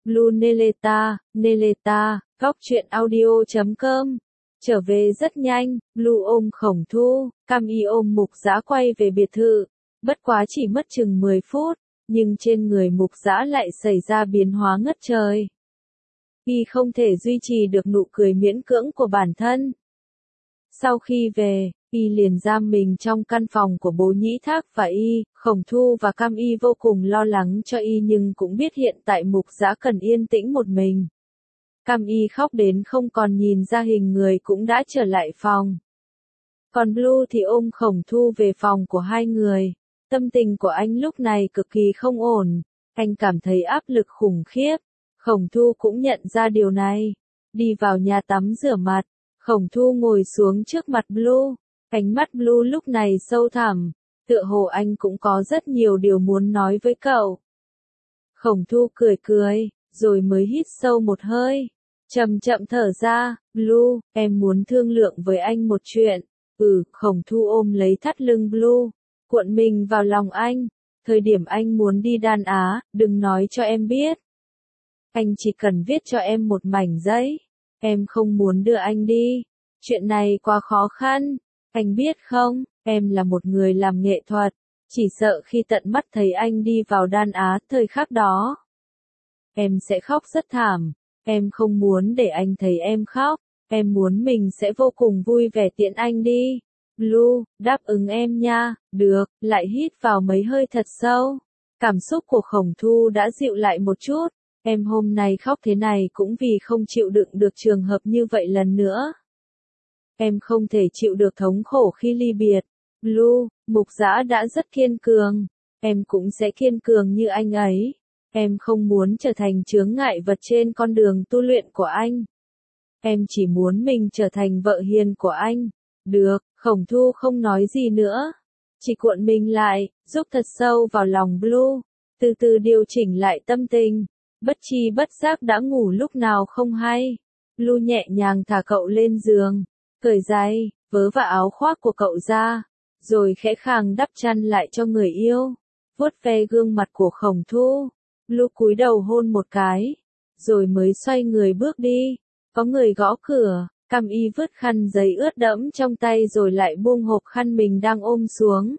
Blue Neleta, góc truyện audio.com. Trở về rất nhanh, Blue ôm Khổng Thu, Cam Y ôm Mục Dã quay về biệt thự. Bất quá chỉ mất chừng 10 phút, nhưng trên người Mục Dã lại xảy ra biến hóa ngất trời. Y không thể duy trì được nụ cười miễn cưỡng của bản thân. Sau khi về, Y liền giam mình trong căn phòng của Bố Nhĩ Thác và Khổng Thu và Cam Y vô cùng lo lắng cho Y nhưng cũng biết hiện tại Mục Dã cần yên tĩnh một mình. Cam Y khóc đến không còn nhìn ra hình người cũng đã trở lại phòng. Còn Blue thì ôm Khổng Thu về phòng của hai người. Tâm tình của anh lúc này cực kỳ không ổn, anh cảm thấy áp lực khủng khiếp. Khổng Thu cũng nhận ra điều này. Đi vào nhà tắm rửa mặt, Khổng Thu ngồi xuống trước mặt Blue. Ánh mắt Blue lúc này sâu thẳm, tựa hồ anh cũng có rất nhiều điều muốn nói với cậu. Khổng Thu cười cười, rồi mới hít sâu một hơi. Chậm chậm thở ra, Blue, em muốn thương lượng với anh một chuyện. Khổng Thu ôm lấy thắt lưng Blue, cuộn mình vào lòng anh. Thời điểm anh muốn đi Đan Á, đừng nói cho em biết. Anh chỉ cần viết cho em một mảnh giấy. Em không muốn đưa anh đi. Chuyện này quá khó khăn. Anh biết không, em là một người làm nghệ thuật. Chỉ sợ khi tận mắt thấy anh đi vào Đan Á thời khắc đó, em sẽ khóc rất thảm. Em không muốn để anh thấy em khóc. Em muốn mình sẽ vô cùng vui vẻ tiễn anh đi. Blue, đáp ứng em nha. Được, lại hít vào mấy hơi thật sâu. Cảm xúc của Khổng Thu đã dịu lại một chút. Em hôm nay khóc thế này cũng vì không chịu đựng được trường hợp như vậy lần nữa. Em không thể chịu được thống khổ khi ly biệt. Blue, Mục Dã đã rất kiên cường. Em cũng sẽ kiên cường như anh ấy. Em không muốn trở thành chướng ngại vật trên con đường tu luyện của anh. Em chỉ muốn mình trở thành vợ hiền của anh. Được, Khổng Thu không nói gì nữa. Chỉ cuộn mình lại, rúc thật sâu vào lòng Blue. Từ từ điều chỉnh lại tâm tình. Bất tri bất giác đã ngủ lúc nào không hay. Blue nhẹ nhàng thả cậu lên giường. Cởi giày, vớ và áo khoác của cậu ra. Rồi khẽ khàng đắp chăn lại cho người yêu. Vuốt ve gương mặt của Khổng Thu. Blue cúi đầu hôn một cái. Rồi mới xoay người bước đi. Có người gõ cửa. Cam Y vứt khăn giấy ướt đẫm trong tay rồi lại buông hộp khăn mình đang ôm xuống.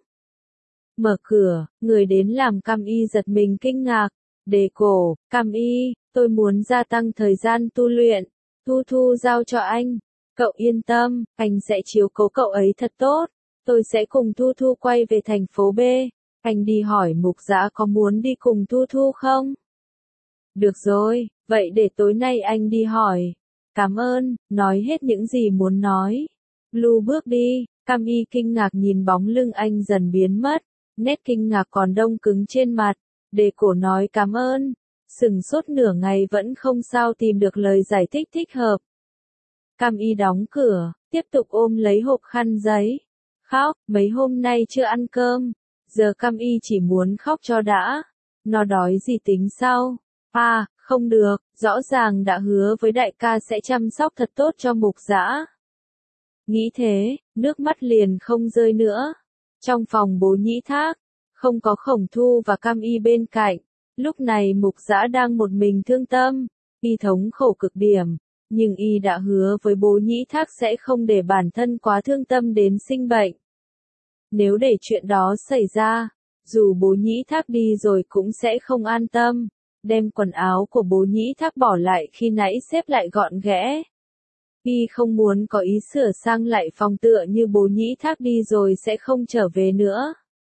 Mở cửa, người đến làm Cam Y giật mình kinh ngạc. Đề cổ, Cam Y, tôi muốn gia tăng thời gian tu luyện. Thu giao cho anh. Cậu yên tâm, anh sẽ chiếu cố cậu ấy thật tốt. Tôi sẽ cùng Thu quay về thành phố B. Anh đi hỏi Mục Dã có muốn đi cùng Thu không? Được rồi, vậy để tối nay anh đi hỏi. Cảm ơn, nói hết những gì muốn nói. Blue bước đi, Cam Y kinh ngạc nhìn bóng lưng anh dần biến mất. Nét kinh ngạc còn đông cứng trên mặt. Đề cổ nói cảm ơn. Sừng sốt nửa ngày vẫn không sao tìm được lời giải thích thích hợp. Cam Y đóng cửa, tiếp tục ôm lấy hộp khăn giấy. Khóc, mấy hôm nay chưa ăn cơm. Giờ Cam Y chỉ muốn khóc cho đã. Nó đói gì tính sau. Không được, rõ ràng đã hứa với đại ca sẽ chăm sóc thật tốt cho Mục Dã. Nghĩ thế, nước mắt liền không rơi nữa. Trong phòng Bố Nhĩ Thác, không có Khổng Thu và Cam Y bên cạnh. Lúc này Mục Dã đang một mình thương tâm. Y thống khổ cực điểm. Nhưng Y đã hứa với Bố Nhĩ Thác sẽ không để bản thân quá thương tâm đến sinh bệnh. Nếu để chuyện đó xảy ra, dù Bố Nhĩ Thác đi rồi cũng sẽ không an tâm. Đem quần áo của Bố Nhĩ Thác bỏ lại khi nãy xếp lại gọn ghẽ. Y không muốn có ý sửa sang lại phòng tựa như Bố Nhĩ Thác đi rồi sẽ không trở về nữa.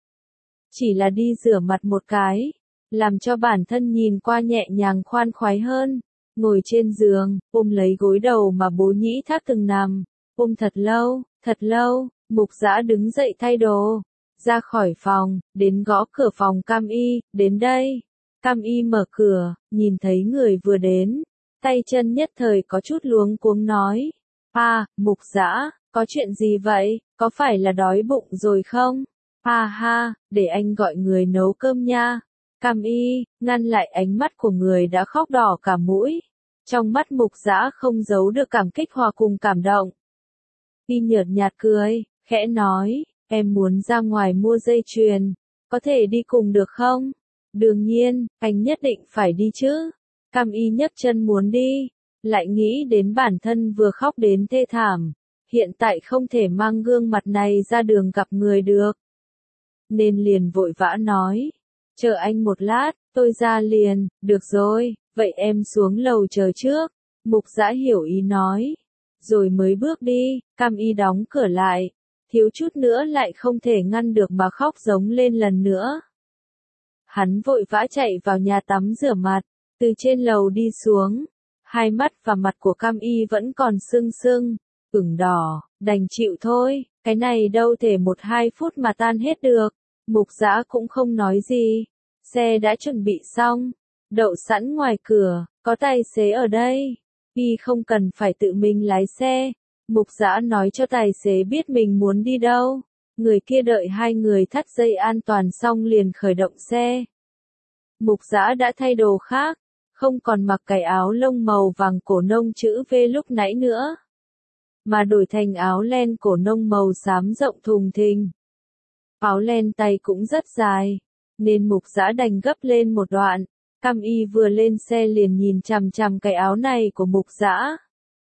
Chỉ là đi rửa mặt một cái, làm cho bản thân nhìn qua nhẹ nhàng khoan khoái hơn. Ngồi trên giường, ôm lấy gối đầu mà Bố Nhĩ Thác từng nằm. Ôm thật lâu, Mục Dã đứng dậy thay đồ. Ra khỏi phòng, đến gõ cửa phòng Cam Y, đến đây. Cam Y mở cửa, nhìn thấy người vừa đến. Tay chân nhất thời có chút luống cuống nói. Mục Dã, có chuyện gì vậy, có phải là đói bụng rồi không? Để anh gọi người nấu cơm nha. Cam Y, ngăn lại ánh mắt của người đã khóc đỏ cả mũi. Trong mắt Mục Dã không giấu được cảm kích hòa cùng cảm động. Y nhợt nhạt cười, khẽ nói, em muốn ra ngoài mua dây chuyền, có thể đi cùng được không? Đương nhiên, anh nhất định phải đi chứ. Cam Y nhấc chân muốn đi, lại nghĩ đến bản thân vừa khóc đến thê thảm, hiện tại không thể mang gương mặt này ra đường gặp người được. Nên liền vội vã nói, chờ anh một lát, tôi ra liền, được rồi, vậy em xuống lầu chờ trước. Mục Dã hiểu ý nói, rồi mới bước đi. Cam Y đóng cửa lại, thiếu chút nữa lại không thể ngăn được mà khóc giống lên lần nữa. Hắn vội vã chạy vào nhà tắm rửa mặt, từ trên lầu đi xuống, hai mắt và mặt của Cam Y vẫn còn sưng sưng, ửng đỏ, đành chịu thôi, cái này đâu thể 1-2 phút mà tan hết được. Mục Dã cũng không nói gì, xe đã chuẩn bị xong, đậu sẵn ngoài cửa, có tài xế ở đây, Y không cần phải tự mình lái xe. Mục Dã nói cho tài xế biết mình muốn đi đâu, người kia đợi hai người thắt dây an toàn xong liền khởi động xe. Mục Dã đã thay đồ khác, không còn mặc cái áo lông màu vàng cổ nông chữ V lúc nãy nữa, mà đổi thành áo len cổ nông màu xám rộng thùng thình. Áo len tay cũng rất dài, nên Mục Dã đành gấp lên một đoạn. Cam Y vừa lên xe liền nhìn chằm chằm cái áo này của Mục Dã.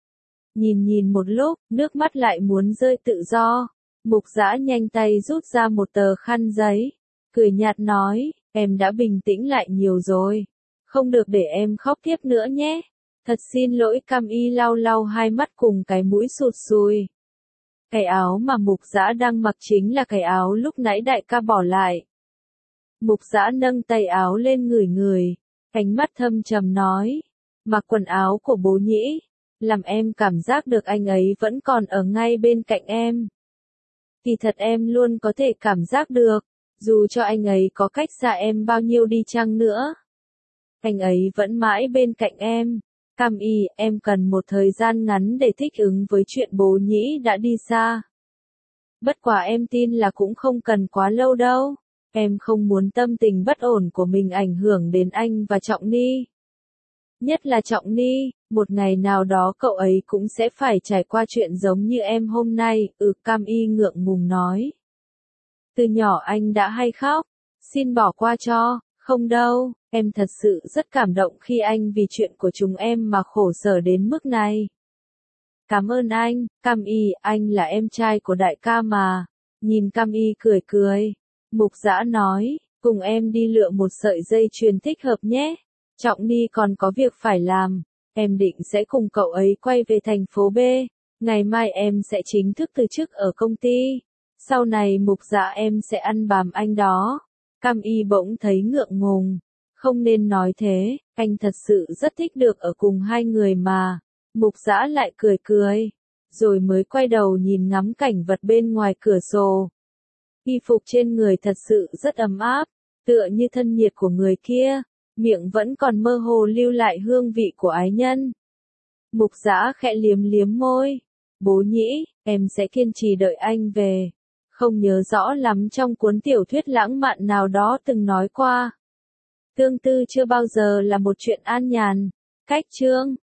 Nhìn một lúc, nước mắt lại muốn rơi tự do. Mục Dã nhanh tay rút ra một tờ khăn giấy, cười nhạt nói, em đã bình tĩnh lại nhiều rồi, không được để em khóc tiếp nữa nhé. Thật xin lỗi. Cam Y lau lau hai mắt cùng cái mũi sụt sùi. Cái áo mà Mục Dã đang mặc chính là cái áo lúc nãy đại ca bỏ lại. Mục Dã nâng tay áo lên ngửi ngửi, ánh mắt thâm trầm nói, mặc quần áo của bố Nhĩ, làm em cảm giác được anh ấy vẫn còn ở ngay bên cạnh em. Kỳ thật em luôn có thể cảm giác được, dù cho anh ấy có cách xa em bao nhiêu đi chăng nữa, anh ấy vẫn mãi bên cạnh em. Cam Y, em cần một thời gian ngắn để thích ứng với chuyện bố Nhĩ đã đi xa. Bất quá em tin là cũng không cần quá lâu đâu. Em không muốn tâm tình bất ổn của mình ảnh hưởng đến anh và Trọng Ni. Nhất là Trọng Ni, một ngày nào đó cậu ấy cũng sẽ phải trải qua chuyện giống như em hôm nay. Cam Y ngượng ngùng nói. Từ nhỏ anh đã hay khóc, xin bỏ qua cho. Không đâu, em thật sự rất cảm động khi anh vì chuyện của chúng em mà khổ sở đến mức này. Cảm ơn anh. Cam Y, anh là em trai của đại ca mà. Nhìn Cam Y cười cười, Mục Dã nói, cùng em đi lựa một sợi dây chuyền thích hợp nhé. Trọng Ni còn có việc phải làm, em định sẽ cùng cậu ấy quay về thành phố B. Ngày mai em sẽ chính thức từ chức ở công ty. Sau này Mục Dã em sẽ ăn bám anh đó. Cam Y bỗng thấy ngượng ngùng. Không nên nói thế, anh thật sự rất thích được ở cùng hai người mà. Mục Dã lại cười cười, rồi mới quay đầu nhìn ngắm cảnh vật bên ngoài cửa sổ. Y phục trên người thật sự rất ấm áp, tựa như thân nhiệt của người kia, miệng vẫn còn mơ hồ lưu lại hương vị của ái nhân. Mục Dã khẽ liếm liếm môi. Bố Nhĩ, em sẽ kiên trì đợi anh về. Không nhớ rõ lắm trong cuốn tiểu thuyết lãng mạn nào đó từng nói qua. Tương tư chưa bao giờ là một chuyện an nhàn. Cách chương